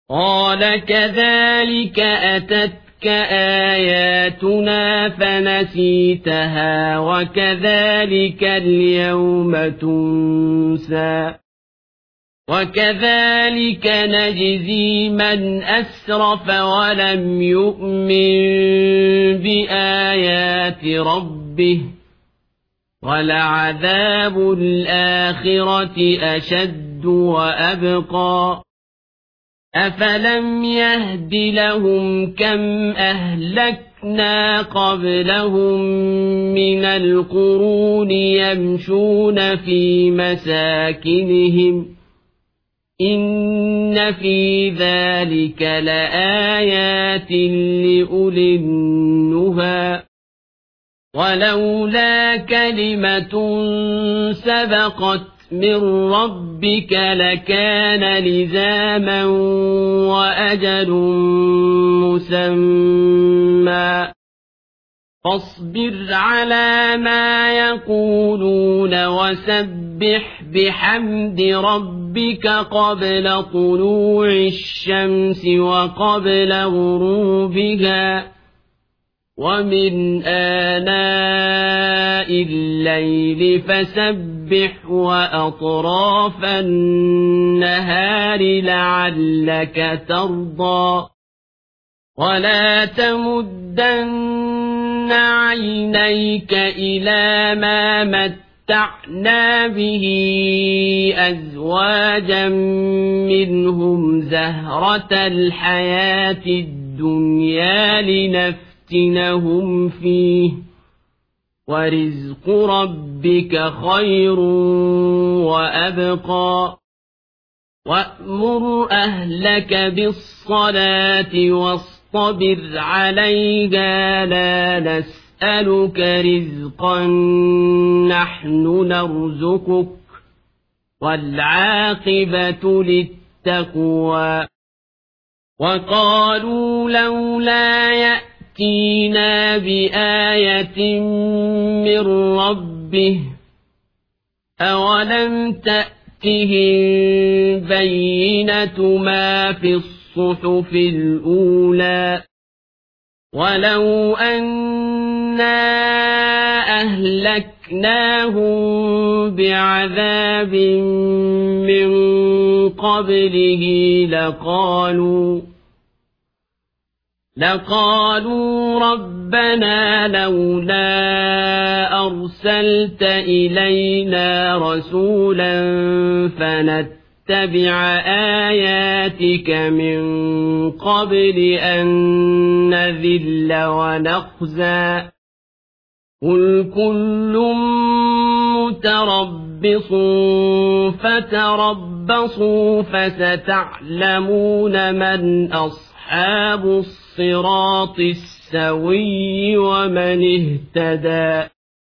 قال كذلك أتتك آياتنا فنسيتها وكذلك اليوم تنسى وكذلك نجزي من أسرف ولم يؤمن بآيات ربه ولعذاب الآخرة أشد وأبقى أفلم يهد لهم كم أهلكنا قبلهم من القرون يمشون في مساكنهم إن في ذلك لآيات لأولي النهى ولولا كلمة سبقت من ربك لكان لزاما وأجل مسمى فاصبر على ما يقولون وسبح بحمد ربك قبل طلوع الشمس وقبل غروبها ومن آناء الليل فسبح وأطراف النهار لعلك ترضى ولا تمدن عينيك إلى ما متعنا به أزواجا منهم زهرة الحياة الدنيا لنفتنهم فيه ورزق ربك خير وأبقى وأمر أهلك بالصلاة واصطبر عليها لا نسألك رزقا نحن نرزقك والعاقبة للتقوى وقالوا لولا يأتينا بآية من ربه أولم تأتهم بينة ما في الصحف الأولى ولو أنا أهلكناهم بعذاب من قبله لقالوا ربنا لولا أرسلت إلينا رسولا فنتبع آياتك من قبل أن نذل ونخزى قل كل متربص فتربصوا فستعلمون من أصحاب الصراط السوي ومن اهتدى